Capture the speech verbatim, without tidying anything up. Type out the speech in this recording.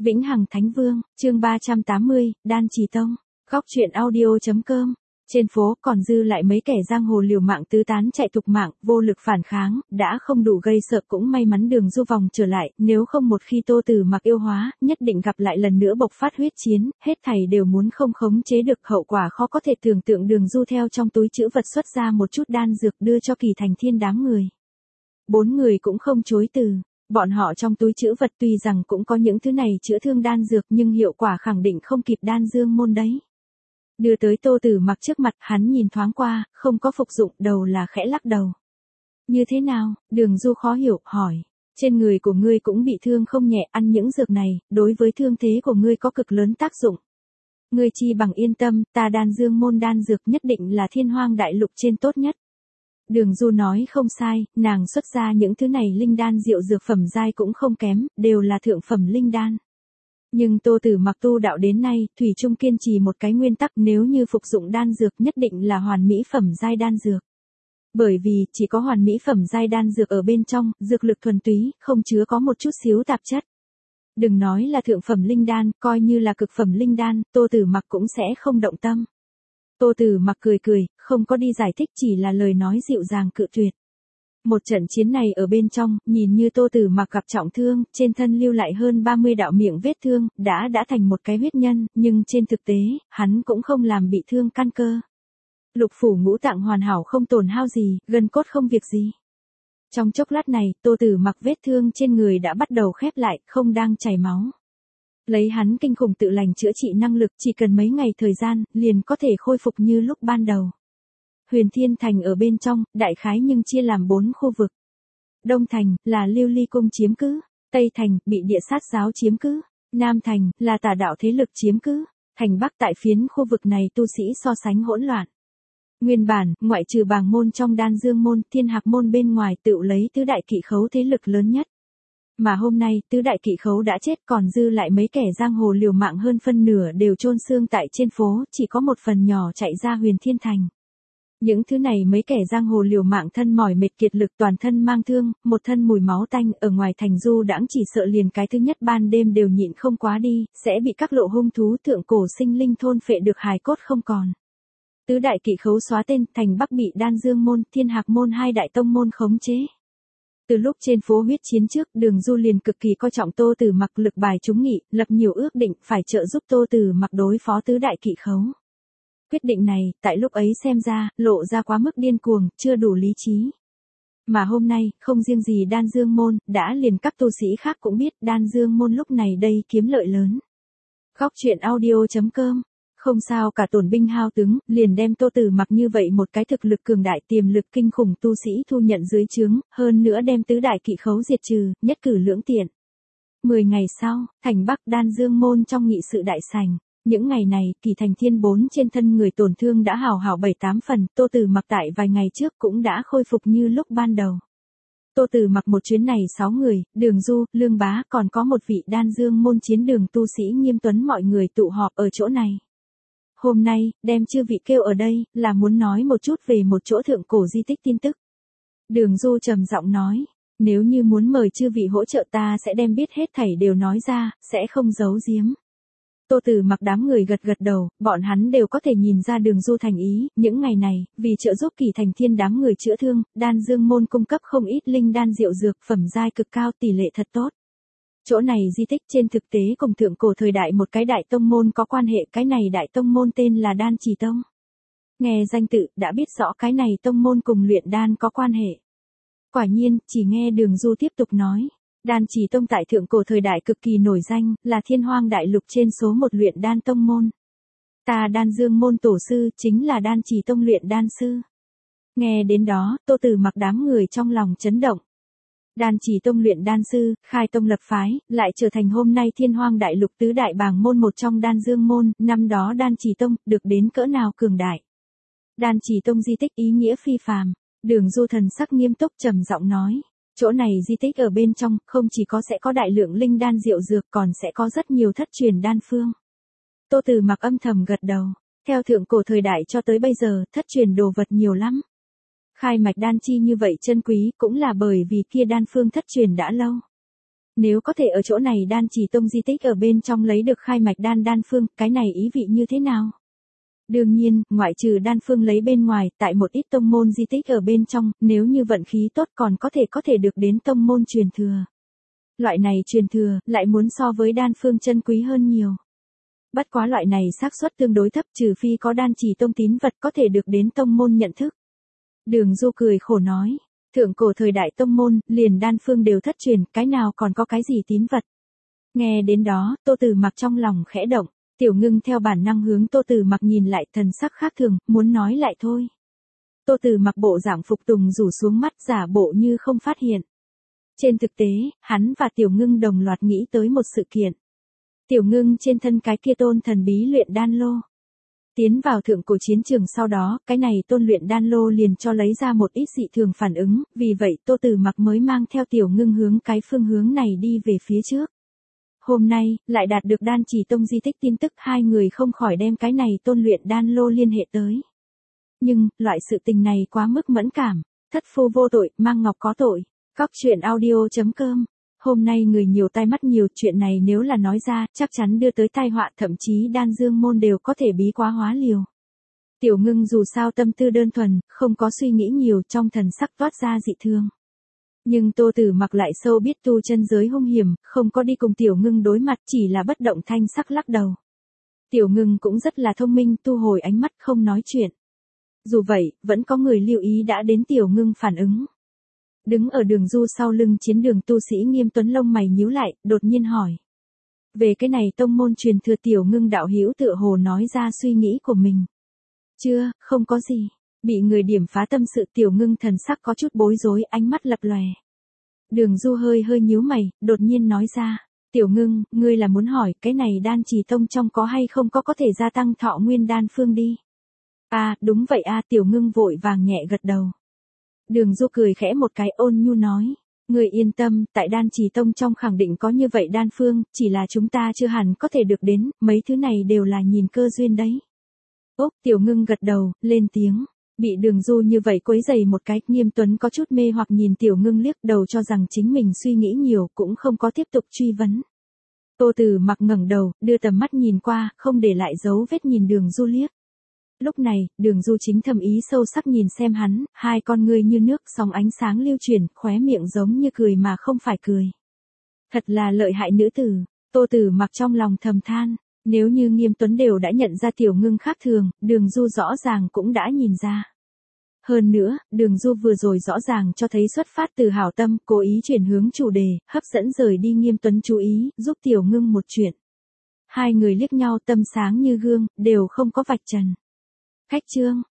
Vĩnh Hằng Thánh Vương, chương ba trăm tám mươi, Đan Trì Tông. Góc truyện audio.com. Trên phố còn dư lại mấy kẻ giang hồ liều mạng tứ tán chạy tục mạng, vô lực phản kháng, đã không đủ gây sợ cũng may mắn Đường Du vòng trở lại, nếu không một khi Tô Tử Mặc yêu hóa, nhất định gặp lại lần nữa bộc phát huyết chiến, hết thảy đều muốn không khống chế được, hậu quả khó có thể tưởng tượng. Đường Du theo trong túi trữ vật xuất ra một chút đan dược đưa cho Kỳ Thành Thiên đám người. Bốn người cũng không chối từ. Bọn họ trong túi trữ vật tuy rằng cũng có những thứ này chữa thương đan dược nhưng hiệu quả khẳng định không kịp Đan Dương môn đấy. Đưa tới Tô Tử Mặc trước mặt, hắn nhìn thoáng qua, không có phục dụng, đầu là khẽ lắc đầu. Như thế nào? Đường Du khó hiểu, hỏi. Trên người của ngươi cũng bị thương không nhẹ, ăn những dược này, đối với thương thế của ngươi có cực lớn tác dụng. Ngươi chi bằng yên tâm, ta Đan Dương môn đan dược nhất định là thiên hoang đại lục trên tốt nhất. Đường Du nói không sai, nàng xuất ra những thứ này linh đan diệu dược phẩm giai cũng không kém, đều là thượng phẩm linh đan. Nhưng Tô Tử Mặc tu đạo đến nay, thủy chung kiên trì một cái nguyên tắc, nếu như phục dụng đan dược nhất định là hoàn mỹ phẩm giai đan dược. Bởi vì, chỉ có hoàn mỹ phẩm giai đan dược ở bên trong, dược lực thuần túy, không chứa có một chút xíu tạp chất. Đừng nói là thượng phẩm linh đan, coi như là cực phẩm linh đan, Tô Tử Mặc cũng sẽ không động tâm. Tô Tử Mặc cười cười, không có đi giải thích, chỉ là lời nói dịu dàng cự tuyệt. Một trận chiến này ở bên trong, nhìn như Tô Tử Mặc gặp trọng thương, trên thân lưu lại hơn ba mươi đạo miệng vết thương, đã đã thành một cái huyết nhân, nhưng trên thực tế, hắn cũng không làm bị thương căn cơ. Lục phủ ngũ tạng hoàn hảo không tổn hao gì, gân cốt không việc gì. Trong chốc lát này, Tô Tử Mặc vết thương trên người đã bắt đầu khép lại, không đang chảy máu. Lấy hắn kinh khủng tự lành chữa trị năng lực, chỉ cần mấy ngày thời gian, liền có thể khôi phục như lúc ban đầu. Huyền Thiên Thành ở bên trong, đại khái nhưng chia làm bốn khu vực. Đông Thành, là Lưu Ly Cung chiếm cứ. Tây Thành, bị Địa Sát giáo chiếm cứ. Nam Thành, là Tà đạo thế lực chiếm cứ. Thành Bắc, tại phiến khu vực này tu sĩ so sánh hỗn loạn. Nguyên bản, ngoại trừ Bàng môn trong Đan Dương môn, Thiên Hạc môn bên ngoài tựu lấy tứ đại kỵ khấu thế lực lớn nhất. Mà hôm nay, tứ đại kỵ khấu đã chết, còn dư lại mấy kẻ giang hồ liều mạng, hơn phân nửa đều chôn xương tại trên phố, chỉ có một phần nhỏ chạy ra Huyền Thiên Thành. Những thứ này mấy kẻ giang hồ liều mạng thân mỏi mệt kiệt lực, toàn thân mang thương, một thân mùi máu tanh, ở ngoài thành du đãng, chỉ sợ liền cái thứ nhất ban đêm đều nhịn không quá đi, sẽ bị các lộ hung thú thượng cổ sinh linh thôn phệ được hài cốt không còn. Tứ đại kỵ khấu xóa tên, Thành Bắc bị Đan Dương môn, Thiên Hạc môn hai đại tông môn khống chế. Từ lúc trên phố huyết chiến trước, Đường Du liền cực kỳ coi trọng Tô Tử Mặc, lực bài trúng nghị, lập nhiều ước định phải trợ giúp Tô Tử Mặc đối phó tứ đại kỵ khấu. Quyết định này, tại lúc ấy xem ra, lộ ra quá mức điên cuồng, chưa đủ lý trí. Mà hôm nay, không riêng gì Đan Dương môn, đã liền các tu sĩ khác cũng biết, Đan Dương môn lúc này đây kiếm lợi lớn. Góc truyện audio.com. Không sao cả, tổn binh hao tướng, liền đem Tô Tử Mặc như vậy một cái thực lực cường đại, tiềm lực kinh khủng tu sĩ thu nhận dưới trướng, hơn nữa đem tứ đại kỵ khấu diệt trừ, nhất cử lưỡng tiện. Mười ngày sau, Thành Bắc Đan Dương môn trong nghị sự đại sảnh. Những ngày này, Kỳ Thành Thiên bốn trên thân người tổn thương đã hào hảo bảy tám phần, Tô Tử Mặc tại vài ngày trước cũng đã khôi phục như lúc ban đầu. Tô Tử Mặc một chuyến này sáu người, Đường Du, Lương Bá, còn có một vị Đan Dương môn chiến đường tu sĩ Nghiêm Tuấn, mọi người tụ họp ở chỗ này. Hôm nay, đem chư vị kêu ở đây, là muốn nói một chút về một chỗ thượng cổ di tích tin tức. Đường Du trầm giọng nói, nếu như muốn mời chư vị hỗ trợ ta sẽ đem biết hết thảy đều nói ra, sẽ không giấu giếm. Tô Tử Mặc đám người gật gật đầu, bọn hắn đều có thể nhìn ra Đường Du thành ý, những ngày này, vì trợ giúp Kỳ Thành Thiên đám người chữa thương, Đan Dương môn cung cấp không ít linh đan diệu dược, phẩm giai cực cao, tỷ lệ thật tốt. Chỗ này di tích trên thực tế cùng thượng cổ thời đại một cái đại tông môn có quan hệ, cái này đại tông môn tên là Đan Trì Tông. Nghe danh tự, đã biết rõ cái này tông môn cùng luyện đan có quan hệ. Quả nhiên, chỉ nghe Đường Du tiếp tục nói. Đan Trì Tông tại thượng cổ thời đại cực kỳ nổi danh, là thiên hoang đại lục trên số một luyện đan tông môn. Ta Đan Dương môn tổ sư, chính là Đan Trì Tông luyện đan sư. Nghe đến đó, Tô Tử Mặc đám người trong lòng chấn động. Đan Trì Tông luyện đan sư, khai tông lập phái, lại trở thành hôm nay thiên hoang đại lục tứ đại bảng môn một trong Đan Dương môn, năm đó Đan Trì Tông, được đến cỡ nào cường đại. Đan Trì Tông di tích ý nghĩa phi phàm, Đường Du thần sắc nghiêm túc trầm giọng nói. Chỗ này di tích ở bên trong, không chỉ có sẽ có đại lượng linh đan diệu dược, còn sẽ có rất nhiều thất truyền đan phương. Tô Tử Mặc âm thầm gật đầu, theo thượng cổ thời đại cho tới bây giờ, thất truyền đồ vật nhiều lắm. Khai mạch đan chi như vậy chân quý, cũng là bởi vì kia đan phương thất truyền đã lâu. Nếu có thể ở chỗ này đan chỉ tông di tích ở bên trong lấy được khai mạch đan đan phương, cái này ý vị như thế nào? Đương nhiên, ngoại trừ đan phương lấy bên ngoài, tại một ít tông môn di tích ở bên trong, nếu như vận khí tốt còn có thể có thể được đến tông môn truyền thừa. Loại này truyền thừa, lại muốn so với đan phương chân quý hơn nhiều. Bất quá loại này xác suất tương đối thấp, trừ phi có đan chỉ tông tín vật có thể được đến tông môn nhận thức. Đường Du cười khổ nói, thượng cổ thời đại tông môn, liền đan phương đều thất truyền, cái nào còn có cái gì tín vật. Nghe đến đó, Tô Tử Mặc trong lòng khẽ động, Tiểu Ngưng theo bản năng hướng Tô Tử Mặc nhìn lại, thần sắc khác thường, muốn nói lại thôi. Tô Tử Mặc bộ dạng phục tùng rủ xuống mắt, giả bộ như không phát hiện. Trên thực tế, hắn và Tiểu Ngưng đồng loạt nghĩ tới một sự kiện. Tiểu Ngưng trên thân cái kia tôn thần bí luyện đan lô. Tiến vào thượng cổ chiến trường sau đó, cái này tôn luyện đan lô liền cho lấy ra một ít dị thường phản ứng, vì vậy Tô Tử Mặc mới mang theo Tiểu Ngưng hướng cái phương hướng này đi về phía trước. Hôm nay, lại đạt được đan chỉ tông di tích tin tức, hai người không khỏi đem cái này tôn luyện đan lô liên hệ tới. Nhưng, loại sự tình này quá mức mẫn cảm, thất phu vô tội, mang ngọc có tội. Cóc truyện audio chấm com. Hôm nay người nhiều tai mắt nhiều, chuyện này nếu là nói ra, chắc chắn đưa tới tai họa, thậm chí đan dương môn đều có thể bí quá hóa liều. Tiểu Ngưng dù sao tâm tư đơn thuần, không có suy nghĩ nhiều, trong thần sắc toát ra dị thương. Nhưng Tô Tử Mặc lại sâu biết tu chân giới hung hiểm, không có đi cùng Tiểu Ngưng đối mặt, chỉ là bất động thanh sắc lắc đầu. Tiểu Ngưng cũng rất là thông minh, tu hồi ánh mắt không nói chuyện. Dù vậy, vẫn có người lưu ý đã đến Tiểu Ngưng phản ứng. Đứng ở Đường Du sau lưng chiến đường tu sĩ Nghiêm Tuấn lông mày nhíu lại, đột nhiên hỏi. Về cái này tông môn truyền thừa, Tiểu Ngưng đạo hữu tựa hồ nói ra suy nghĩ của mình. Chưa, không có gì. Bị người điểm phá tâm sự, Tiểu Ngưng thần sắc có chút bối rối, ánh mắt lập lòe. Đường Du hơi hơi nhíu mày, đột nhiên nói ra. Tiểu Ngưng, ngươi là muốn hỏi, cái này đan chỉ tông trong có hay không có có thể gia tăng thọ nguyên đan phương đi? À, đúng vậy a, Tiểu Ngưng vội vàng nhẹ gật đầu. Đường Du cười khẽ một cái, ôn nhu nói. Ngươi yên tâm, tại đan chỉ tông trong khẳng định có như vậy đan phương, chỉ là chúng ta chưa hẳn có thể được đến, mấy thứ này đều là nhìn cơ duyên đấy. Ốc, Tiểu Ngưng gật đầu, lên tiếng. Bị Đường Du như vậy quấy rầy một cái, Nghiêm Tuấn có chút mê hoặc nhìn Tiểu Ngưng liếc đầu, cho rằng chính mình suy nghĩ nhiều, cũng không có tiếp tục truy vấn. Tô Tử Mặc ngẩng đầu, đưa tầm mắt nhìn qua, không để lại dấu vết nhìn Đường Du liếc. Lúc này, Đường Du chính thầm ý sâu sắc nhìn xem hắn, hai con ngươi như nước, sóng ánh sáng lưu chuyển, khóe miệng giống như cười mà không phải cười. Thật là lợi hại nữ tử, Tô Tử Mặc trong lòng thầm than. Nếu như Nghiêm Tuấn đều đã nhận ra Tiểu Ngưng khác thường, Đường Du rõ ràng cũng đã nhìn ra. Hơn nữa, Đường Du vừa rồi rõ ràng cho thấy xuất phát từ hảo tâm, cố ý chuyển hướng chủ đề, hấp dẫn rời đi Nghiêm Tuấn chú ý, giúp Tiểu Ngưng một chuyện. Hai người liếc nhau, tâm sáng như gương, đều không có vạch trần. Khách chương.